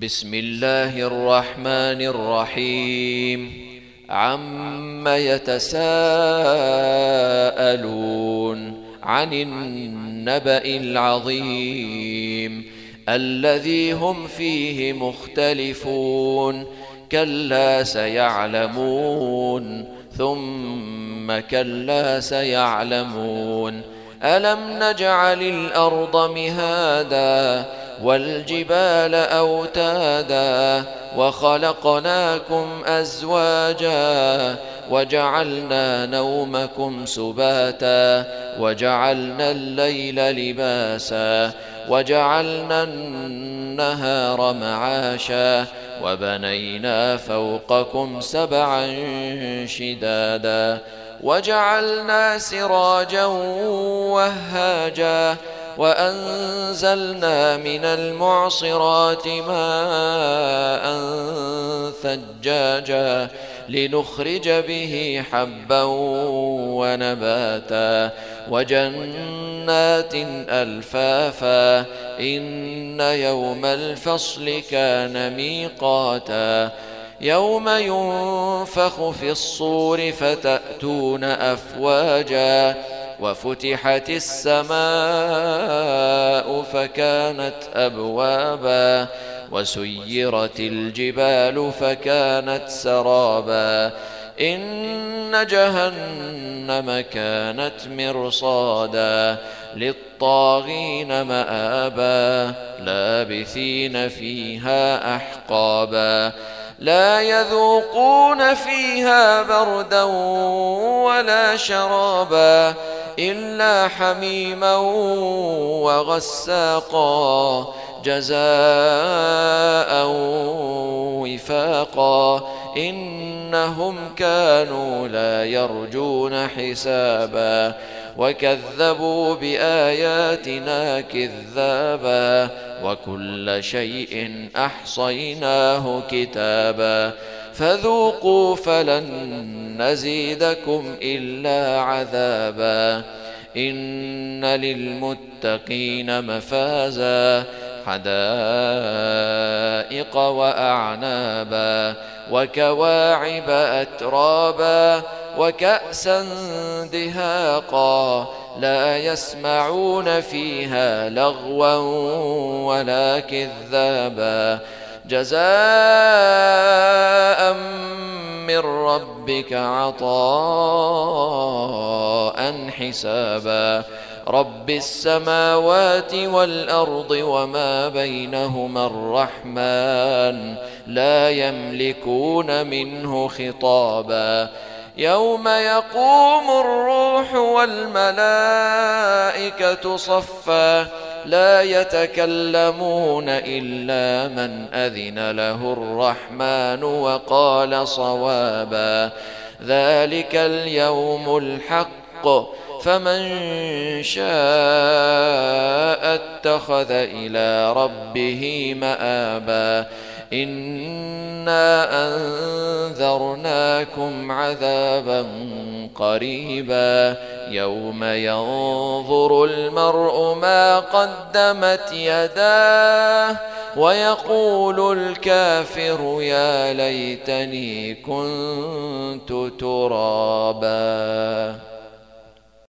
بسم الله الرحمن الرحيم. عم يتساءلون عن النبأ العظيم الذي هم فيه مختلفون كلا سيعلمون ثم كلا سيعلمون ألم نجعل الأرض مهادا والجبال أوتادا وخلقناكم أزواجا وجعلنا نومكم سباتا وجعلنا الليل لباسا وجعلنا النهار معاشا وبنينا فوقكم سبعا شدادا وجعلنا سراجا وهاجا وأنزلنا من المعصرات ماء ثجاجا لنخرج به حبا ونباتا وجنات ألفافا إن يوم الفصل كان ميقاتا يوم ينفخ في الصور فتأتون أفواجا وفتحت السماء فكانت أبوابا وسيرت الجبال فكانت سرابا إن جهنم كانت مرصادا للطاغين مآبا لابثين فيها أحقابا لا يذوقون فيها بردا ولا شرابا إلا حميما وغساقا جزاء وفاقا إنهم كانوا لا يرجون حسابا وكذبوا بآياتنا كذابا وكل شيء أحصيناه كتابا فذوقوا فلن نزيدكم إلا عذابا إن للمتقين مفازا حدائق وأعنابا وكواعب أترابا وكأسا دهاقا لا يسمعون فيها لغوا ولا كذابا جزاء من ربك عطاء حسابا رب السماوات والأرض وما بينهما الرحمن لا يملكون منه خطابا يوم يقوم الروح والملائكة صفا لا يتكلمون إلا من أذن له الرحمن وقال صوابا ذلك اليوم الحق فمن شاء اتخذ إلى ربه مآبا إنا أنذرناكم عذابا قريبا يوم ينظر المرء ما قدمت يداه ويقول الكافر يا ليتني كنت ترابا.